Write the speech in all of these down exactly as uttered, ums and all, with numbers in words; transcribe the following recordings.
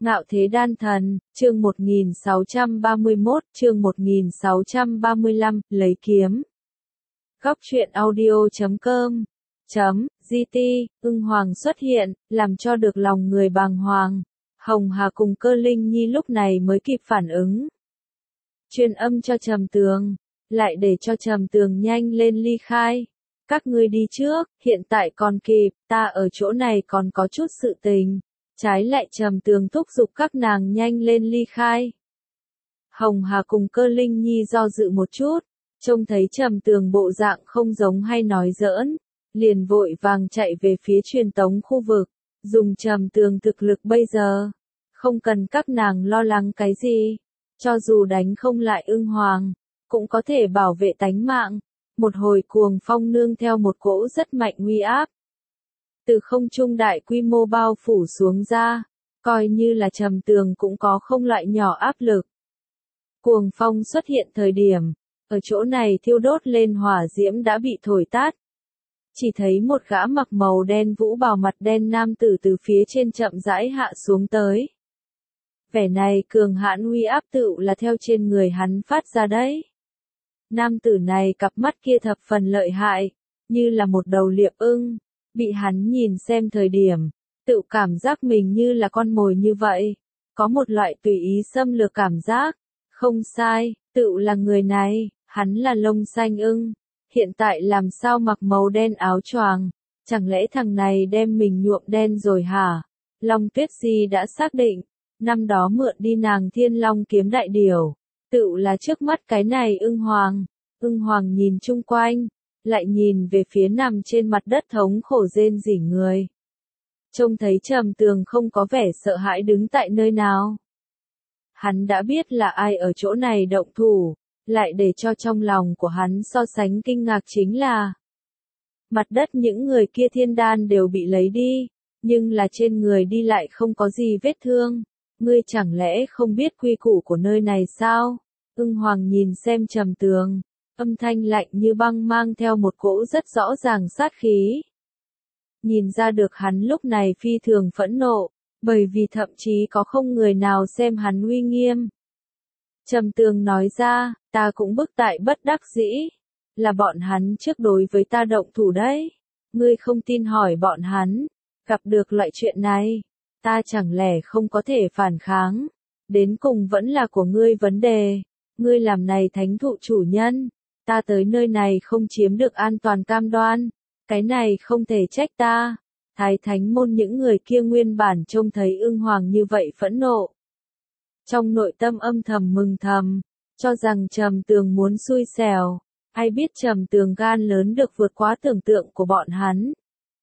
Ngạo Thế Đan Thần, chương một nghìn sáu trăm ba mươi mốt, chương một nghìn sáu trăm ba mươi lăm, lấy kiếm. Góc truyện audio chấm com chấm gt, ưng hoàng xuất hiện, làm cho được lòng người bàng hoàng. Hồng Hà cùng Cơ Linh Nhi lúc này mới kịp phản ứng. Truyền âm cho Trầm Tường, lại để cho Trầm Tường nhanh lên ly khai. Các ngươi đi trước, hiện tại còn kịp, ta ở chỗ này còn có chút sự tình. Trái lại Trầm Tường thúc giục các nàng nhanh lên ly khai. Hồng Hà cùng Cơ Linh Nhi do dự một chút, trông thấy Trầm Tường bộ dạng không giống hay nói giỡn, liền vội vàng chạy về phía truyền tống khu vực, dùng Trầm Tường thực lực bây giờ, không cần các nàng lo lắng cái gì, cho dù đánh không lại ưng hoàng, cũng có thể bảo vệ tánh mạng. Một hồi cuồng phong nương theo một cỗ rất mạnh uy áp, từ không trung đại quy mô bao phủ xuống ra, coi như là Trầm Tường cũng có không loại nhỏ áp lực. Cuồng phong xuất hiện thời điểm, ở chỗ này thiêu đốt lên hỏa diễm đã bị thổi tát. Chỉ thấy một gã mặc màu đen vũ bào mặt đen nam tử từ phía trên chậm rãi hạ xuống tới. Vẻ này cường hãn uy áp tựu là theo trên người hắn phát ra đấy. Nam tử này cặp mắt kia thập phần lợi hại, như là một đầu liệp ưng. Bị hắn nhìn xem thời điểm, tự cảm giác mình như là con mồi như vậy, có một loại tùy ý xâm lược cảm giác. Không sai, tự là người này, hắn là lông xanh ưng, hiện tại làm sao mặc màu đen áo choàng, chẳng lẽ thằng này đem mình nhuộm đen rồi hả? Long Tuyết Di đã xác định, năm đó mượn đi nàng Thiên Long kiếm đại điểu, tự là trước mắt cái này ưng hoàng. Ưng hoàng nhìn chung quanh, lại nhìn về phía nằm trên mặt đất thống khổ rên rỉ người. Trông thấy Trầm Tường không có vẻ sợ hãi đứng tại nơi nào. Hắn đã biết là ai ở chỗ này động thủ, lại để cho trong lòng của hắn so sánh kinh ngạc chính là mặt đất những người kia thiên đan đều bị lấy đi, nhưng là trên người đi lại không có gì vết thương. Ngươi chẳng lẽ không biết quy củ của nơi này sao? Ưng hoàng nhìn xem Trầm Tường, âm thanh lạnh như băng mang theo một cỗ rất rõ ràng sát khí. Nhìn ra được hắn lúc này phi thường phẫn nộ, bởi vì thậm chí có không người nào xem hắn uy nghiêm. Trầm Tường nói ra, ta cũng bức tại bất đắc dĩ, là bọn hắn trước đối với ta động thủ đấy. Ngươi không tin hỏi bọn hắn, gặp được loại chuyện này, ta chẳng lẽ không có thể phản kháng, đến cùng vẫn là của ngươi vấn đề. Ngươi làm này thánh thụ chủ nhân, ta tới nơi này không chiếm được an toàn cam đoan, cái này không thể trách ta. Thái thánh môn những người kia nguyên bản trông thấy ưng hoàng như vậy phẫn nộ. Trong nội tâm âm thầm mừng thầm, cho rằng Trầm Tường muốn xui xẻo, ai biết Trầm Tường gan lớn được vượt quá tưởng tượng của bọn hắn.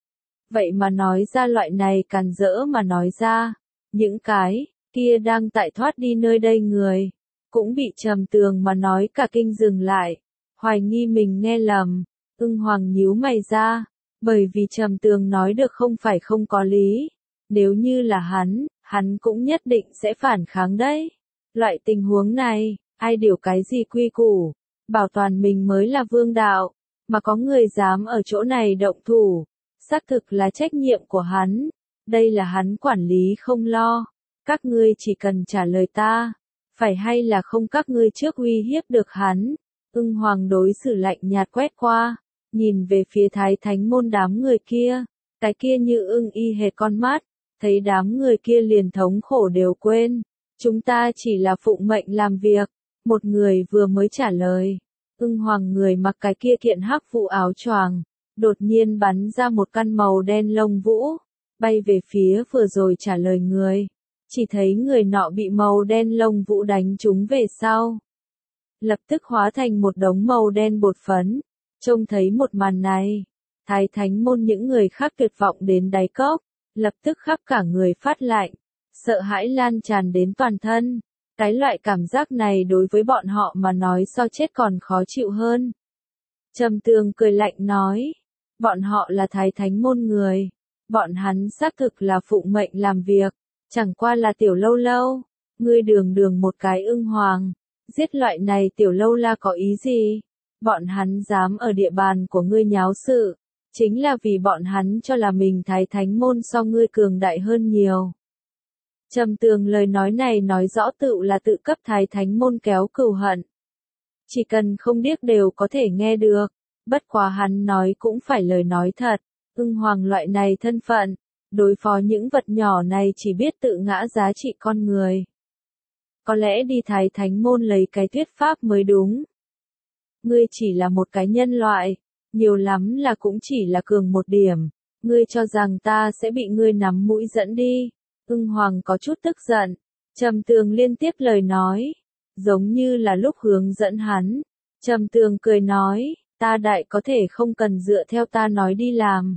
Vậy mà nói ra loại này càn rỡ mà nói ra, những cái kia đang tại thoát đi nơi đây người, cũng bị Trầm Tường mà nói cả kinh dừng lại, hoài nghi mình nghe lầm. Ưng hoàng nhíu mày ra, bởi vì Trầm Tường nói được không phải không có lý, nếu như là hắn, hắn cũng nhất định sẽ phản kháng đấy. Loại tình huống này, ai điều cái gì quy củ, bảo toàn mình mới là vương đạo, mà có người dám ở chỗ này động thủ, xác thực là trách nhiệm của hắn, đây là hắn quản lý không lo. Các ngươi chỉ cần trả lời ta, phải hay là không các ngươi trước uy hiếp được hắn. Ưng hoàng đối xử lạnh nhạt quét qua, nhìn về phía Thái thánh môn đám người kia, cái kia như ưng y hệt con mắt, thấy đám người kia liền thống khổ đều quên. Chúng ta chỉ là phụng mệnh làm việc, một người vừa mới trả lời. Ưng hoàng người mặc cái kia kiện hắc vụ áo choàng, đột nhiên bắn ra một căn màu đen lông vũ, bay về phía vừa rồi trả lời người. Chỉ thấy người nọ bị màu đen lông vũ đánh trúng về sau, lập tức hóa thành một đống màu đen bột phấn. Trông thấy một màn này, Thái thánh môn những người khác tuyệt vọng đến đáy cốc, lập tức khắp cả người phát lạnh, sợ hãi lan tràn đến toàn thân. Cái loại cảm giác này đối với bọn họ mà nói so chết còn khó chịu hơn. Trầm Tường cười lạnh nói, bọn họ là Thái thánh môn người, bọn hắn xác thực là phụng mệnh làm việc, chẳng qua là tiểu lâu lâu, ngươi đường đường một cái ưng hoàng, giết loại này tiểu lâu la có ý gì? Bọn hắn dám ở địa bàn của ngươi nháo sự, chính là vì bọn hắn cho là mình Thái thánh môn so ngươi cường đại hơn nhiều. Trầm Tường lời nói này nói rõ tựu là tự cấp Thái Thánh môn kéo cừu hận. Chỉ cần không điếc đều có thể nghe được, bất quá hắn nói cũng phải lời nói thật, ưng hoàng loại này thân phận, đối phó những vật nhỏ này chỉ biết tự ngã giá trị con người. Có lẽ đi Thái Thánh môn lấy cái thuyết pháp mới đúng. Ngươi chỉ là một cái nhân loại, nhiều lắm là cũng chỉ là cường một điểm, ngươi cho rằng ta sẽ bị ngươi nắm mũi dẫn đi. Ưng hoàng có chút tức giận, Trầm Tường liên tiếp lời nói, giống như là lúc hướng dẫn hắn. Trầm Tường cười nói, ta đại có thể không cần dựa theo ta nói đi làm.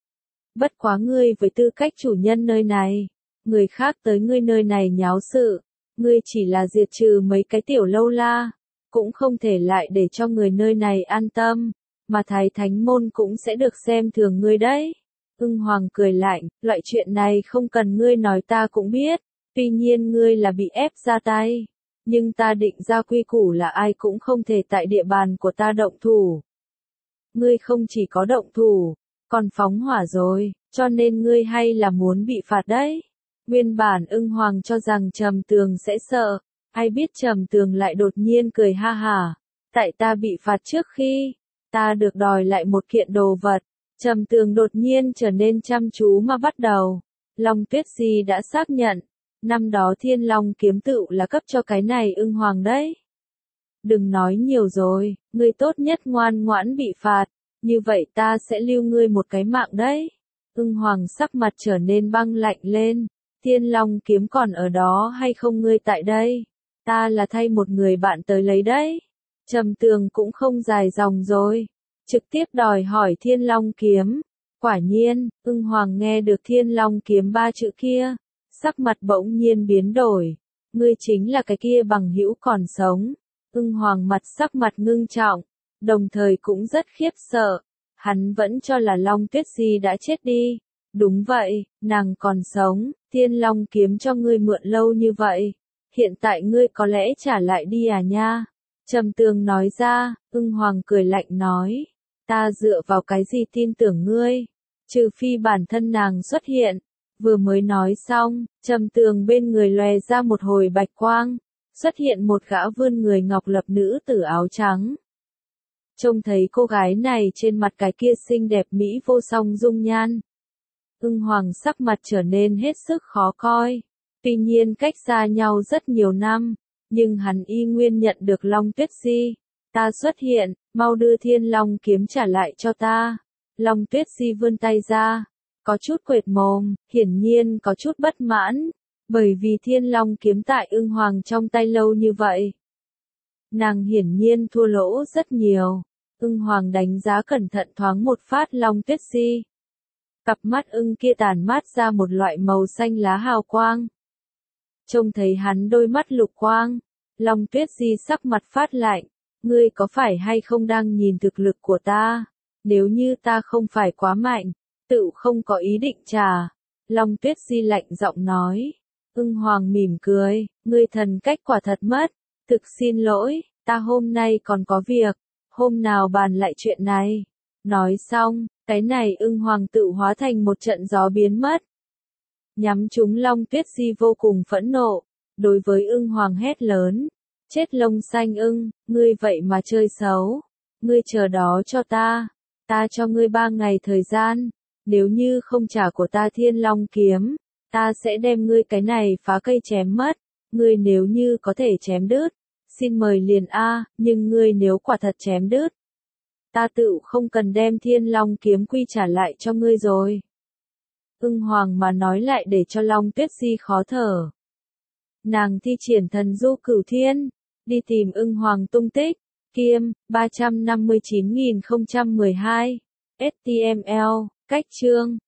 Bất quá ngươi với tư cách chủ nhân nơi này, người khác tới ngươi nơi này nháo sự, ngươi chỉ là diệt trừ mấy cái tiểu lâu la, cũng không thể lại để cho người nơi này an tâm, mà Thái Thánh môn cũng sẽ được xem thường ngươi đấy. Ưng hoàng cười lạnh, loại chuyện này không cần ngươi nói ta cũng biết, tuy nhiên ngươi là bị ép ra tay, nhưng ta định ra quy củ là ai cũng không thể tại địa bàn của ta động thủ. Ngươi không chỉ có động thủ, còn phóng hỏa rồi, cho nên ngươi hay là muốn bị phạt đấy. Nguyên bản Ưng hoàng cho rằng Trầm Tường sẽ sợ, ai biết Trầm Tường lại đột nhiên cười ha hả, tại ta bị phạt trước khi, ta được đòi lại một kiện đồ vật. Trầm Tường đột nhiên trở nên chăm chú mà bắt đầu. Long Tuyết Di đã xác nhận, năm đó Thiên Long kiếm tựu là cấp cho cái này Ưng hoàng đấy. Đừng nói nhiều rồi, ngươi tốt nhất ngoan ngoãn bị phạt, như vậy ta sẽ lưu ngươi một cái mạng đấy. Ưng hoàng sắc mặt trở nên băng lạnh lên, Thiên Long kiếm còn ở đó hay không ngươi tại đây? Ta là thay một người bạn tới lấy đấy. Trầm Tường cũng không dài dòng rồi, trực tiếp đòi hỏi Thiên Long kiếm. Quả nhiên, Ưng hoàng nghe được Thiên Long kiếm ba chữ kia, sắc mặt bỗng nhiên biến đổi. Ngươi chính là cái kia bằng hữu còn sống. Ưng hoàng mặt sắc mặt ngưng trọng, đồng thời cũng rất khiếp sợ. Hắn vẫn cho là Long Tuyết Di đã chết đi. Đúng vậy, nàng còn sống, Thiên Long kiếm cho ngươi mượn lâu như vậy. Hiện tại ngươi có lẽ trả lại đi à nha? Trầm Tường nói ra. Ưng hoàng cười lạnh nói. Ta dựa vào cái gì tin tưởng ngươi? Trừ phi bản thân nàng xuất hiện. Vừa mới nói xong, Trầm Tường bên người lòe ra một hồi bạch quang. Xuất hiện một gã vươn người ngọc lập nữ tử áo trắng. Trông thấy cô gái này trên mặt cái kia xinh đẹp mỹ vô song dung nhan. Ưng hoàng sắc mặt trở nên hết sức khó coi. Tuy nhiên cách xa nhau rất nhiều năm, nhưng hắn y nguyên nhận được Long Tuyết Di. Ta xuất hiện, mau đưa Thiên Long kiếm trả lại cho ta. Long Tuyết Di vươn tay ra, có chút quệt mồm, hiển nhiên có chút bất mãn, bởi vì Thiên Long kiếm tại Ưng hoàng trong tay lâu như vậy. Nàng hiển nhiên thua lỗ rất nhiều. Ưng hoàng đánh giá cẩn thận thoáng một phát Long Tuyết Di. Cặp mắt ưng kia tàn mát ra một loại màu xanh lá hào quang. Trông thấy hắn đôi mắt lục quang, Long Tuyết Di sắc mặt phát lạnh, ngươi có phải hay không đang nhìn thực lực của ta? Nếu như ta không phải quá mạnh, tự không có ý định trả. Long Tuyết Di lạnh giọng nói. Ưng hoàng mỉm cười, ngươi thần cách quả thật mất, thực xin lỗi, ta hôm nay còn có việc, hôm nào bàn lại chuyện này. Nói xong, cái này Ưng hoàng tự hóa thành một trận gió biến mất. Nhắm trúng Long Tuyết Di vô cùng phẫn nộ, đối với Ưng hoàng hét lớn, chết lông xanh ưng, ngươi vậy mà chơi xấu, ngươi chờ đó cho ta, ta cho ngươi ba ngày thời gian, nếu như không trả của ta Thiên Long kiếm, ta sẽ đem ngươi cái này phá cây chém mất, ngươi nếu như có thể chém đứt, xin mời liền a, nhưng ngươi nếu quả thật chém đứt, ta tự không cần đem Thiên Long kiếm quy trả lại cho ngươi rồi. Ưng hoàng mà nói lại để cho Long Tuyết Di khó thở. Nàng thi triển thần du cửu thiên, đi tìm Ưng hoàng tung tích, Kiêm, ba trăm năm mươi chín nghìn không trăm mười hai, ếch ti em eo, cách chương.